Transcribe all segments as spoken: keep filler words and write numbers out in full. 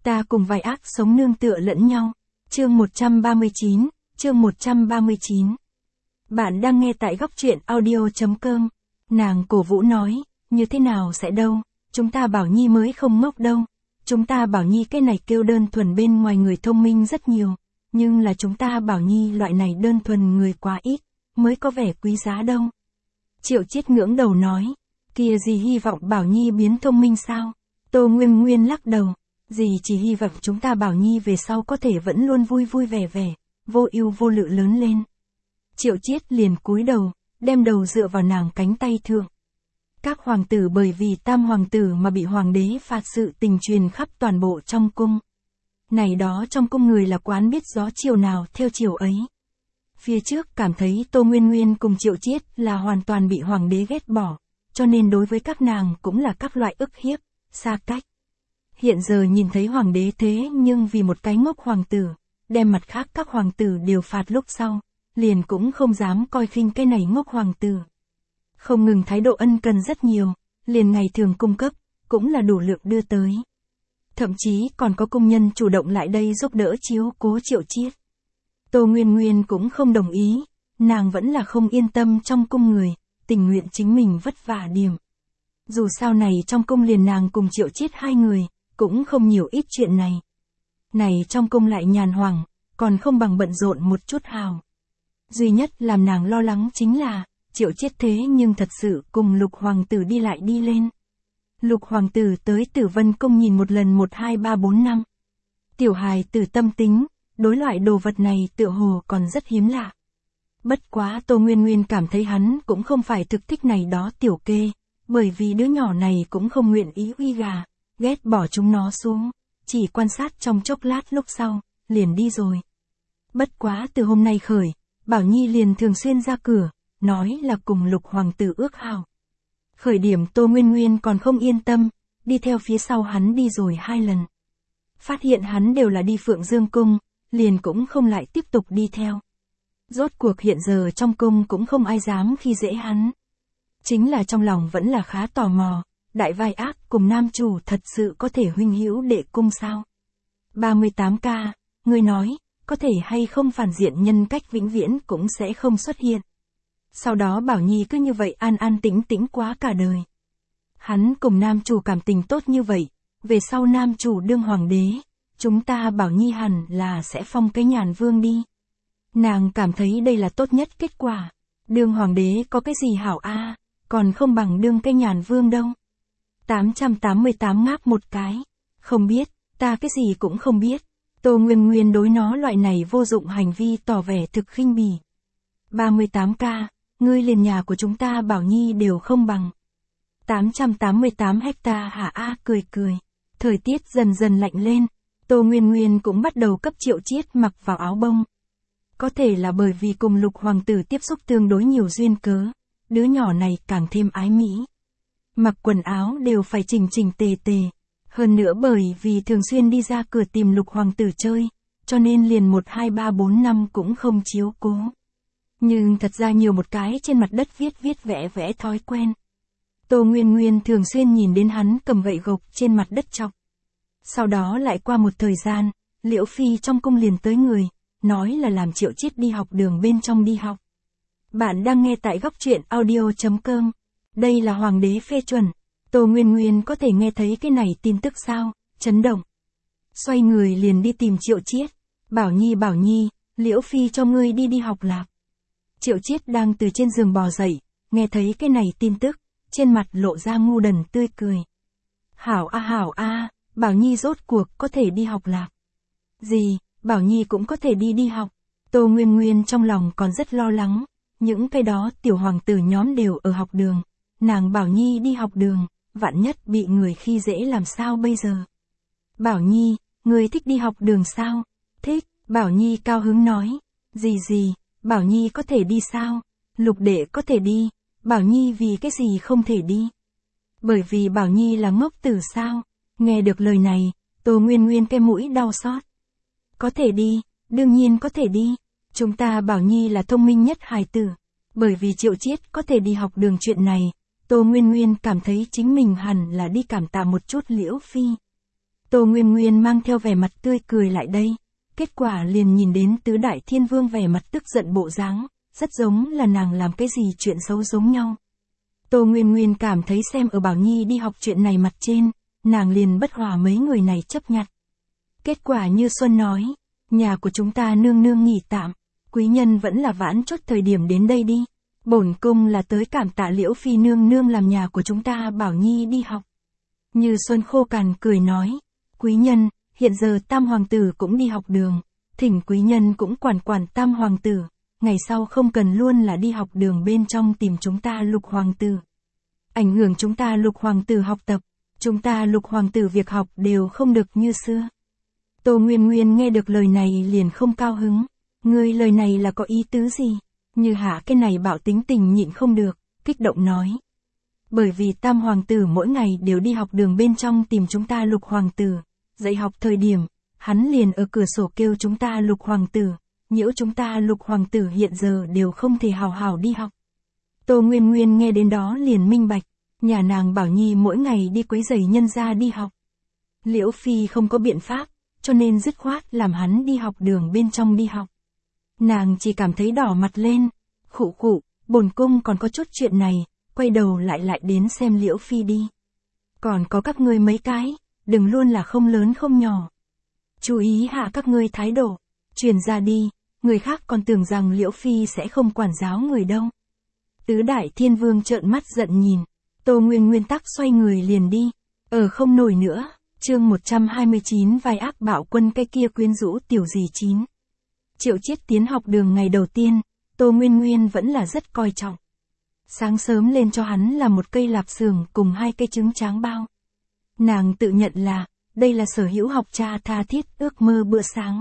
Ta cùng vài ác sống nương tựa lẫn nhau. Chương một trăm ba mươi chín, chương một trăm ba mươi chín. Bạn đang nghe tại góc truyện audio chấm com. Nàng cổ vũ nói, như thế nào sẽ đâu, chúng ta Bảo Nhi mới không ngốc đâu. Chúng ta Bảo Nhi cái này kêu đơn thuần bên ngoài người thông minh rất nhiều, nhưng là chúng ta Bảo Nhi loại này đơn thuần người quá ít, mới có vẻ quý giá đâu. Triệu Chiết ngưỡng đầu nói, kia gì hy vọng Bảo Nhi biến thông minh sao? Tô Nguyên Nguyên lắc đầu, dì chỉ hy vọng chúng ta Bảo Nhi về sau có thể vẫn luôn vui vui vẻ vẻ, vô ưu vô lự lớn lên. Triệu Chiết liền cúi đầu, đem đầu dựa vào nàng cánh tay thượng. Các hoàng tử bởi vì tam hoàng tử mà bị hoàng đế phạt sự tình truyền khắp toàn bộ trong cung. Này đó trong cung người là quán biết gió chiều nào theo chiều ấy. Phía trước cảm thấy Tô Nguyên Nguyên cùng Triệu Chiết là hoàn toàn bị hoàng đế ghét bỏ, cho nên đối với các nàng cũng là các loại ức hiếp, xa cách. Hiện giờ nhìn thấy hoàng đế thế nhưng vì một cái ngốc hoàng tử, đem mặt khác các hoàng tử đều phạt lúc sau, liền cũng không dám coi khinh cái này ngốc hoàng tử. Không ngừng thái độ ân cần rất nhiều, liền ngày thường cung cấp, cũng là đủ lượng đưa tới. Thậm chí còn có công nhân chủ động lại đây giúp đỡ chiếu cố Triệu Chiết. Tô Nguyên Nguyên cũng không đồng ý, nàng vẫn là không yên tâm trong cung người, tình nguyện chính mình vất vả điểm. Dù sao này trong cung liền nàng cùng Triệu Chiết hai người, cũng không nhiều ít chuyện này. Này trong cung lại nhàn hoảng, còn không bằng bận rộn một chút hào. Duy nhất làm nàng lo lắng chính là, Triệu Chiết thế nhưng thật sự cùng Lục Hoàng tử đi lại đi lên. Lục Hoàng tử tới Tử Vân Cung nhìn một lần một hai ba bốn năm. Tiểu hài tử tâm tính, đối loại đồ vật này tựa hồ còn rất hiếm lạ. Bất quá Tô Nguyên Nguyên cảm thấy hắn cũng không phải thực thích này đó tiểu kê, bởi vì đứa nhỏ này cũng không nguyện ý uy gà, ghét bỏ chúng nó xuống, chỉ quan sát trong chốc lát lúc sau, liền đi rồi. Bất quá từ hôm nay khởi, Bảo Nhi liền thường xuyên ra cửa, nói là cùng Lục Hoàng tử ước hảo. Khởi điểm Tô Nguyên Nguyên còn không yên tâm, đi theo phía sau hắn đi rồi hai lần. Phát hiện hắn đều là đi Phượng Dương Cung, liền cũng không lại tiếp tục đi theo. Rốt cuộc hiện giờ trong cung cũng không ai dám khi dễ hắn. Chính là trong lòng vẫn là khá tò mò, đại vai ác cùng nam chủ thật sự có thể huynh hữu đệ cung sao? ba mươi tám K, người nói, có thể hay không phản diện nhân cách vĩnh viễn cũng sẽ không xuất hiện. Sau đó Bảo Nhi cứ như vậy an an tĩnh tĩnh quá cả đời. Hắn cùng nam chủ cảm tình tốt như vậy, về sau nam chủ đương hoàng đế, chúng ta Bảo Nhi hẳn là sẽ phong cái nhàn vương đi. Nàng cảm thấy đây là tốt nhất kết quả. Đương hoàng đế có cái gì hảo a, à, còn không bằng đương cái nhàn vương đâu. tám trăm tám mươi tám ngáp một cái. Không biết, ta cái gì cũng không biết. Tô Nguyên Nguyên đối nó loại này vô dụng hành vi tỏ vẻ thực khinh bỉ. ba mươi tám K, ngươi liền nhà của chúng ta Bảo Nhi đều không bằng. tám trăm tám mươi tám hecta hả a à, cười cười. Thời tiết dần dần lạnh lên, Tô Nguyên Nguyên cũng bắt đầu cấp Triệu Chiết mặc vào áo bông. Có thể là bởi vì cùng Lục Hoàng tử tiếp xúc tương đối nhiều duyên cớ, đứa nhỏ này càng thêm ái mỹ. Mặc quần áo đều phải chỉnh chỉnh tề tề, hơn nữa bởi vì thường xuyên đi ra cửa tìm Lục Hoàng tử chơi, cho nên liền một hai ba bốn năm cũng không chiếu cố. Nhưng thật ra nhiều một cái trên mặt đất viết viết vẽ vẽ thói quen. Tô Nguyên Nguyên thường xuyên nhìn đến hắn cầm gậy gộc trên mặt đất chọc. Sau đó lại qua một thời gian, Liễu Phi trong cung liền tới người, nói là làm Triệu Chiết đi học đường bên trong đi học. Bạn đang nghe tại góc truyện audio chấm com. Đây là hoàng đế phê chuẩn. Tô Nguyên Nguyên có thể nghe thấy cái này tin tức sao, chấn động. Xoay người liền đi tìm Triệu Chiết. Bảo Nhi Bảo Nhi, Liễu Phi cho ngươi đi đi học lạc. Triệu Chiết đang từ trên giường bò dậy, nghe thấy cái này tin tức, trên mặt lộ ra ngu đần tươi cười. Hảo a hảo a, Bảo Nhi rốt cuộc có thể đi học lạc. Gì, Bảo Nhi cũng có thể đi đi học. Tô Nguyên Nguyên trong lòng còn rất lo lắng, những cái đó tiểu hoàng tử nhóm đều ở học đường, nàng Bảo Nhi đi học đường, vạn nhất bị người khi dễ làm sao bây giờ. Bảo Nhi, người thích đi học đường sao? Thích, Bảo Nhi cao hứng nói. Gì gì, Bảo Nhi có thể đi sao? Lục đệ có thể đi, Bảo Nhi vì cái gì không thể đi? Bởi vì Bảo Nhi là ngốc tử sao? Nghe được lời này, Tô Nguyên Nguyên cái mũi đau xót. Có thể đi, đương nhiên có thể đi. Chúng ta Bảo Nhi là thông minh nhất hài tử. Bởi vì Triệu Chiết có thể đi học đường chuyện này, Tô Nguyên Nguyên cảm thấy chính mình hẳn là đi cảm tạ một chút Liễu Phi. Tô Nguyên Nguyên mang theo vẻ mặt tươi cười lại đây. Kết quả liền nhìn đến tứ đại thiên vương vẻ mặt tức giận bộ dáng, rất giống là nàng làm cái gì chuyện xấu giống nhau. Tô Nguyên Nguyên cảm thấy xem ở Bảo Nhi đi học chuyện này mặt trên, nàng liền bất hòa mấy người này chấp nhặt. Kết quả như Xuân nói, nhà của chúng ta nương nương nghỉ tạm, quý nhân vẫn là vãn chốt thời điểm đến đây đi. Bổn cung là tới cảm tạ Liễu Phi nương nương làm nhà của chúng ta Bảo Nhi đi học. Như Xuân khô cằn cười nói, quý nhân, hiện giờ tam hoàng tử cũng đi học đường, thỉnh quý nhân cũng quản quản tam hoàng tử, ngày sau không cần luôn là đi học đường bên trong tìm chúng ta lục hoàng tử. Ảnh hưởng chúng ta lục hoàng tử học tập, chúng ta lục hoàng tử việc học đều không được như xưa. Tô Nguyên Nguyên nghe được lời này liền không cao hứng, ngươi lời này là có ý tứ gì? Như Hạ cái này bảo tính tình nhịn không được, kích động nói. Bởi vì tam hoàng tử mỗi ngày đều đi học đường bên trong tìm chúng ta lục hoàng tử, dạy học thời điểm, hắn liền ở cửa sổ kêu chúng ta lục hoàng tử, nhiễu chúng ta lục hoàng tử hiện giờ đều không thể hào hào đi học. Tô Nguyên Nguyên nghe đến đó liền minh bạch, nhà nàng Bảo Nhi mỗi ngày đi quấy rầy nhân gia đi học. Liễu Phi không có biện pháp, cho nên dứt khoát làm hắn đi học đường bên trong đi học. Nàng chỉ cảm thấy đỏ mặt lên, khụ khụ, bổn cung còn có chút chuyện này, quay đầu lại lại đến xem Liễu Phi đi. Còn có các ngươi mấy cái, đừng luôn là không lớn không nhỏ. Chú ý hạ các ngươi thái độ, truyền ra đi, người khác còn tưởng rằng Liễu Phi sẽ không quản giáo người đâu. Tứ đại thiên vương trợn mắt giận nhìn, Tô Nguyên Nguyên tắc xoay người liền đi, ở không nổi nữa. Chương một trăm hai mươi chín vai ác bạo quân cái kia quyến rũ tiểu dì chín. Triệu Chiết tiến học đường ngày đầu tiên, Tô Nguyên Nguyên vẫn là rất coi trọng. Sáng sớm lên cho hắn là một cây lạp xưởng cùng hai cây trứng tráng bao. Nàng tự nhận là, đây là sở hữu học cha tha thiết ước mơ bữa sáng.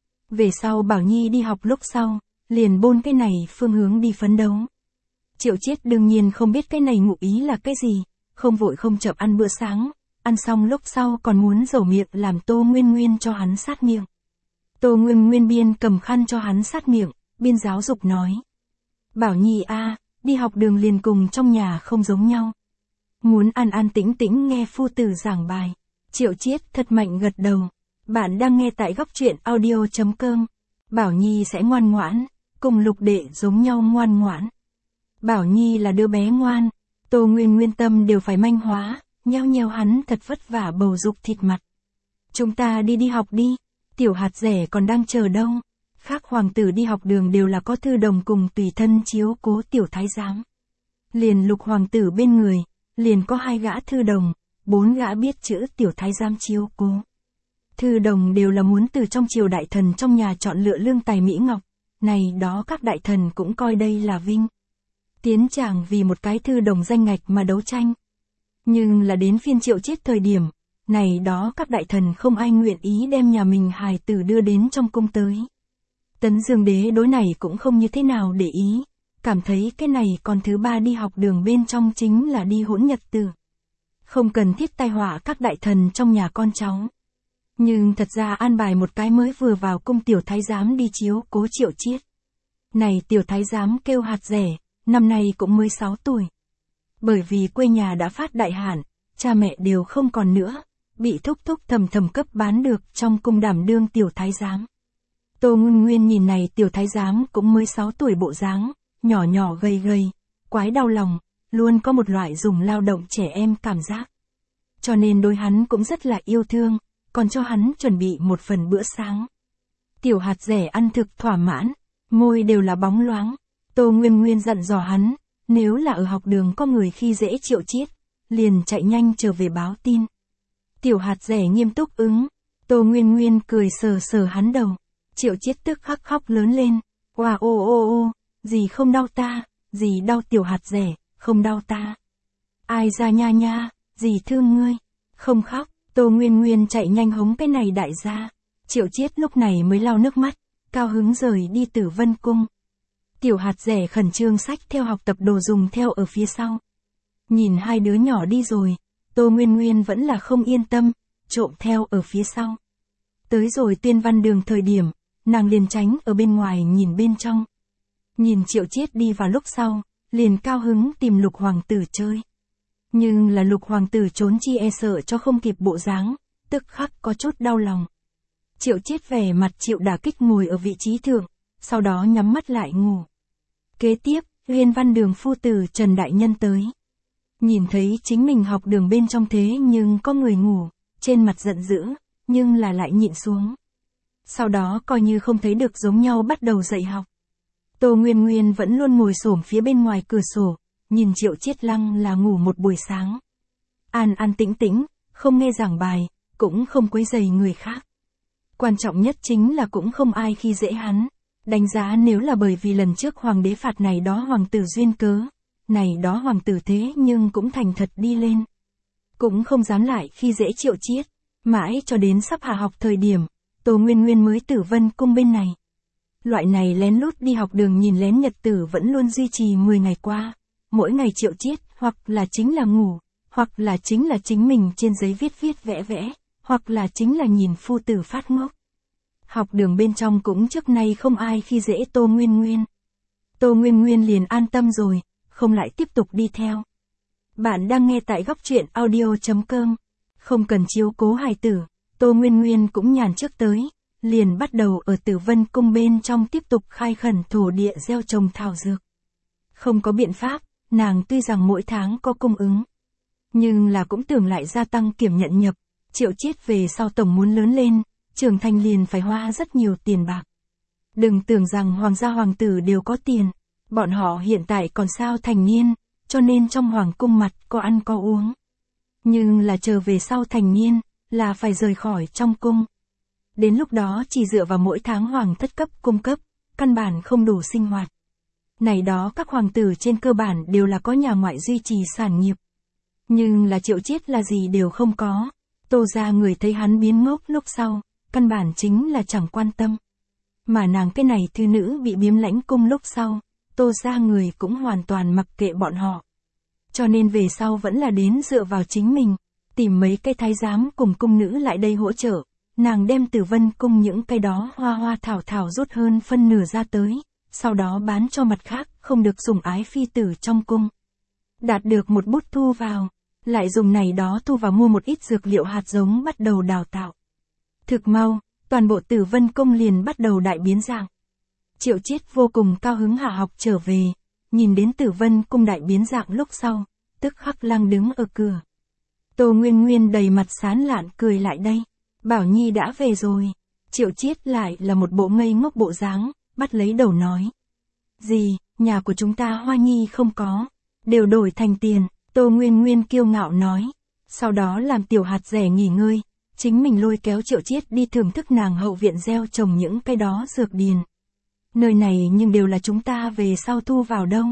Về sau Bảo Nhi đi học lúc sau, liền bôn cái này phương hướng đi phấn đấu. Triệu Chiết đương nhiên không biết cái này ngụ ý là cái gì, không vội không chậm ăn bữa sáng. Ăn xong lúc sau còn muốn dầu miệng làm Tô Nguyên Nguyên cho hắn sát miệng. Tô Nguyên Nguyên biên cầm khăn cho hắn sát miệng, biên giáo dục nói. Bảo Nhi a, đi học đường liền cùng trong nhà không giống nhau. Muốn an an tĩnh tĩnh nghe phu tử giảng bài. Triệu Chiết thật mạnh gật đầu. Bạn đang nghe tại góc truyện audio chấm com. Bảo Nhi sẽ ngoan ngoãn, cùng Lục đệ giống nhau ngoan ngoãn. Bảo Nhi là đứa bé ngoan, Tô Nguyên Nguyên tâm đều phải manh hóa. Nheo nheo hắn thật vất vả bầu dục thịt mặt. Chúng ta đi đi học đi, tiểu hạt rẻ còn đang chờ đâu. Khác hoàng tử đi học đường đều là có thư đồng cùng tùy thân chiếu cố tiểu thái giám. Liền lục hoàng tử bên người, liền có hai gã thư đồng, bốn gã biết chữ tiểu thái giám chiếu cố. Thư đồng đều là muốn từ trong triều đại thần trong nhà chọn lựa lương tài mỹ ngọc, này đó các đại thần cũng coi đây là vinh. Tiến chàng vì một cái thư đồng danh ngạch mà đấu tranh. Nhưng là đến phiên Triệu Chiết thời điểm, này đó các đại thần không ai nguyện ý đem nhà mình hài tử đưa đến trong cung tới. Tấn Dương Đế đối này cũng không như thế nào để ý, cảm thấy cái này còn thứ ba đi học đường bên trong chính là đi hỗn nhật tử. Không cần thiết tai họa các đại thần trong nhà con cháu. Nhưng thật ra an bài một cái mới vừa vào cung tiểu thái giám đi chiếu cố Triệu Chiết. Này tiểu thái giám kêu hạt rẻ, năm nay cũng mới sáu tuổi. Bởi vì quê nhà đã phát đại hạn, cha mẹ đều không còn nữa, bị thúc thúc thầm thầm cấp bán được trong cung đảm đương tiểu thái giám. Tô Nguyên Nguyên nhìn này tiểu thái giám cũng mới sáu tuổi bộ dáng, nhỏ nhỏ gầy gầy, quái đau lòng, luôn có một loại dùng lao động trẻ em cảm giác. Cho nên đối hắn cũng rất là yêu thương, còn cho hắn chuẩn bị một phần bữa sáng. Tiểu hạt rẻ ăn thực thỏa mãn, môi đều là bóng loáng. Tô Nguyên Nguyên dặn dò hắn, nếu là ở học đường có người khi dễ Triệu Chiết, liền chạy nhanh trở về báo tin. Tiểu hạt rẻ nghiêm túc ứng, Tô Nguyên Nguyên cười sờ sờ hắn đầu. Triệu Chiết tức khắc khóc lớn lên, oa ô ô ô, gì không đau ta, gì đau tiểu hạt rẻ, không đau ta. Ai ra nha nha, gì thương ngươi, không khóc. Tô Nguyên Nguyên chạy nhanh hống cái này đại gia. Triệu Chiết lúc này mới lau nước mắt, cao hứng rời đi Tử Vân Cung. Tiểu hạt rẻ khẩn trương xách theo học tập đồ dùng theo ở phía sau. Nhìn hai đứa nhỏ đi rồi, Tô Nguyên Nguyên vẫn là không yên tâm, trộm theo ở phía sau. Tới rồi Tuyên Văn Đường thời điểm, nàng liền tránh ở bên ngoài nhìn bên trong. Nhìn Triệu Chiết đi vào lúc sau, liền cao hứng tìm Lục Hoàng tử chơi. Nhưng là Lục Hoàng tử trốn chi e sợ cho không kịp bộ dáng, tức khắc có chút đau lòng. Triệu Chiết vẻ mặt chịu đả kích ngồi ở vị trí thượng, sau đó nhắm mắt lại ngủ. Kế tiếp, Uyên Văn Đường phu tử Trần Đại Nhân tới. Nhìn thấy chính mình học đường bên trong thế nhưng có người ngủ, trên mặt giận dữ, nhưng là lại nhịn xuống. Sau đó coi như không thấy được giống nhau bắt đầu dạy học. Tô Nguyên Nguyên vẫn luôn ngồi xổm phía bên ngoài cửa sổ, nhìn Triệu Chiết lăng là ngủ một buổi sáng. An an tĩnh tĩnh, không nghe giảng bài, cũng không quấy rầy người khác. Quan trọng nhất chính là cũng không ai khi dễ hắn. Đánh giá nếu là bởi vì lần trước hoàng đế phạt này đó hoàng tử duyên cớ, này đó hoàng tử thế nhưng cũng thành thật đi lên. Cũng không dám lại khi dễ Triệu Chiết, mãi cho đến sắp hạ học thời điểm, Tô Nguyên Nguyên mới Tử Vân Cung bên này. Loại này lén lút đi học đường nhìn lén nhật tử vẫn luôn duy trì mười ngày qua, mỗi ngày Triệu Chiết hoặc là chính là ngủ, hoặc là chính là chính mình trên giấy viết viết vẽ vẽ, hoặc là chính là nhìn phu tử phát ngốc. Học đường bên trong cũng trước nay không ai khi dễ Tô Nguyên Nguyên. Tô Nguyên Nguyên liền an tâm rồi, không lại tiếp tục đi theo. Bạn đang nghe tại góc truyện audio chấm com. Không cần chiếu cố hài tử, Tô Nguyên Nguyên cũng nhàn trước tới, liền bắt đầu ở Tử Vân Cung bên trong tiếp tục khai khẩn thổ địa gieo trồng thảo dược. Không có biện pháp, nàng tuy rằng mỗi tháng có cung ứng, nhưng là cũng tưởng lại gia tăng kiểm nhận nhập, Triệu Chiết về sau tổng muốn lớn lên, trưởng thành liền phải hoa rất nhiều tiền bạc. Đừng tưởng rằng hoàng gia hoàng tử đều có tiền, bọn họ hiện tại còn sao thành niên, cho nên trong hoàng cung mặt có ăn có uống. Nhưng là chờ về sau thành niên, là phải rời khỏi trong cung. Đến lúc đó chỉ dựa vào mỗi tháng hoàng thất cấp cung cấp, căn bản không đủ sinh hoạt. Này đó các hoàng tử trên cơ bản đều là có nhà ngoại duy trì sản nghiệp. Nhưng là Triệu Chiết là gì đều không có. Tô gia người thấy hắn biến ngốc lúc sau, căn bản chính là chẳng quan tâm. Mà nàng cái này thư nữ bị biếm lãnh cung lúc sau, Tô gia người cũng hoàn toàn mặc kệ bọn họ. Cho nên về sau vẫn là đến dựa vào chính mình, tìm mấy cái thái giám cùng cung nữ lại đây hỗ trợ. Nàng đem Tử Vân Cung những cái đó hoa hoa thảo thảo rút hơn phân nửa ra tới, sau đó bán cho mặt khác không được sủng ái phi tử trong cung. Đạt được một bút thu vào, lại dùng này đó thu vào mua một ít dược liệu hạt giống bắt đầu đào tạo. Thực mau, toàn bộ Tử Vân Cung liền bắt đầu đại biến dạng. Triệu Chiết vô cùng cao hứng hạ học trở về, nhìn đến Tử Vân Cung đại biến dạng lúc sau, tức khắc lăng đứng ở cửa. Tô Nguyên Nguyên đầy mặt sán lạn cười lại đây. Bảo Nhi đã về rồi. Triệu Chiết lại là một bộ ngây ngốc bộ dáng, bắt lấy đầu nói. Gì, nhà của chúng ta Hoa Nhi không có, đều đổi thành tiền, Tô Nguyên Nguyên kiêu ngạo nói. Sau đó làm tiểu hạt rẻ nghỉ ngơi, chính mình lôi kéo Triệu Chiết đi thưởng thức nàng hậu viện gieo trồng những cái đó dược điền. Nơi này nhưng đều là chúng ta về sau thu vào đâu.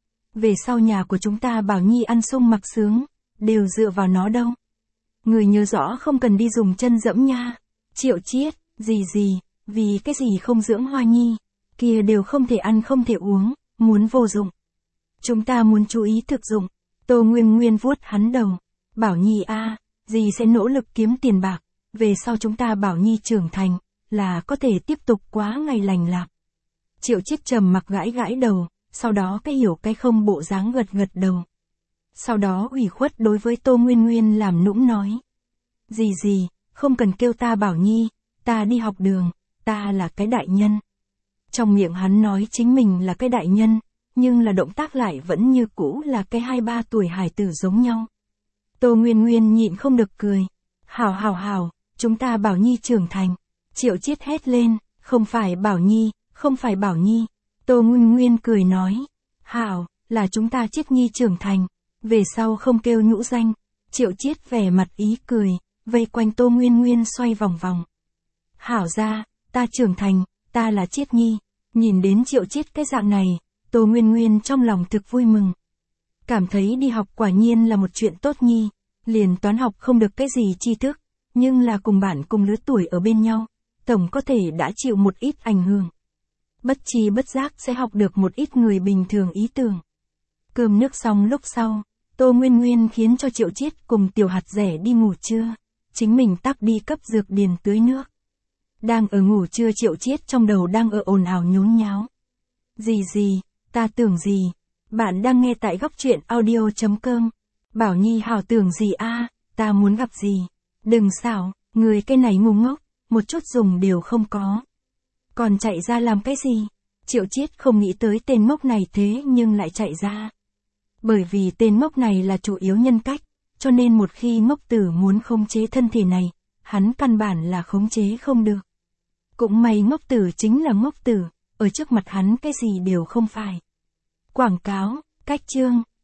Về sau nhà của chúng ta Bảo Nhi ăn sung mặc sướng, đều dựa vào nó đâu. Người nhớ rõ không cần đi dùng chân dẫm nha. Triệu Chiết, gì gì, vì cái gì không dưỡng Hoa Nhi, kia đều không thể ăn không thể uống, muốn vô dụng. Chúng ta muốn chú ý thực dụng. Tô Nguyên Nguyên vuốt hắn đầu. Bảo Nhi a, dì sẽ nỗ lực kiếm tiền bạc, về sau chúng ta Bảo Nhi trưởng thành, là có thể tiếp tục quá ngày lành lạc. Triệu Chiết trầm mặc gãi gãi đầu, sau đó cái hiểu cái không bộ dáng gật gật đầu. Sau đó ủy khuất đối với Tô Nguyên Nguyên làm nũng nói. Gì gì, không cần kêu ta Bảo Nhi, ta đi học đường, ta là cái đại nhân. Trong miệng hắn nói chính mình là cái đại nhân, nhưng là động tác lại vẫn như cũ là cái hai ba tuổi hài tử giống nhau. Tô Nguyên Nguyên nhịn không được cười. Hảo hảo hảo, chúng ta Bảo Nhi trưởng thành. Triệu Chiết hét lên, không phải Bảo Nhi, không phải Bảo Nhi. Tô Nguyên Nguyên cười nói. Hảo, là chúng ta Chiết Nhi trưởng thành. Về sau không kêu nhũ danh. Triệu Chiết vẻ mặt ý cười, vây quanh Tô Nguyên Nguyên xoay vòng vòng. Hảo ra, ta trưởng thành, ta là Chiết Nhi. Nhìn đến Triệu Chiết cái dạng này, Tô Nguyên Nguyên trong lòng thực vui mừng. Cảm thấy đi học quả nhiên là một chuyện tốt nhi, liền toán học không được cái gì tri thức, nhưng là cùng bạn cùng lứa tuổi ở bên nhau, tổng có thể đã chịu một ít ảnh hưởng. Bất tri bất giác sẽ học được một ít người bình thường ý tưởng. Cơm nước xong lúc sau, Tô Nguyên Nguyên khiến cho Triệu Chiết cùng tiểu hạt rẻ đi ngủ trưa, chính mình tắc đi cấp dược điền tưới nước. Đang ở ngủ trưa Triệu Chiết trong đầu đang ở ồn ào nhốn nháo. Gì gì, ta tưởng gì, bạn đang nghe tại góc truyện audio chấm com. Bảo Nhi hảo tưởng gì a, ta muốn gặp gì, đừng xảo, Người cái này ngu ngốc, một chút dùng đều không có. Còn chạy ra làm cái gì? Triệu Chiết không nghĩ tới tên ngốc này thế nhưng lại chạy ra. Bởi vì tên ngốc này là chủ yếu nhân cách, cho nên một khi ngốc tử muốn khống chế thân thể này, hắn căn bản là khống chế không được. Cũng may ngốc tử chính là ngốc tử, ở trước mặt hắn cái gì đều không phải. Quảng cáo, cách chương,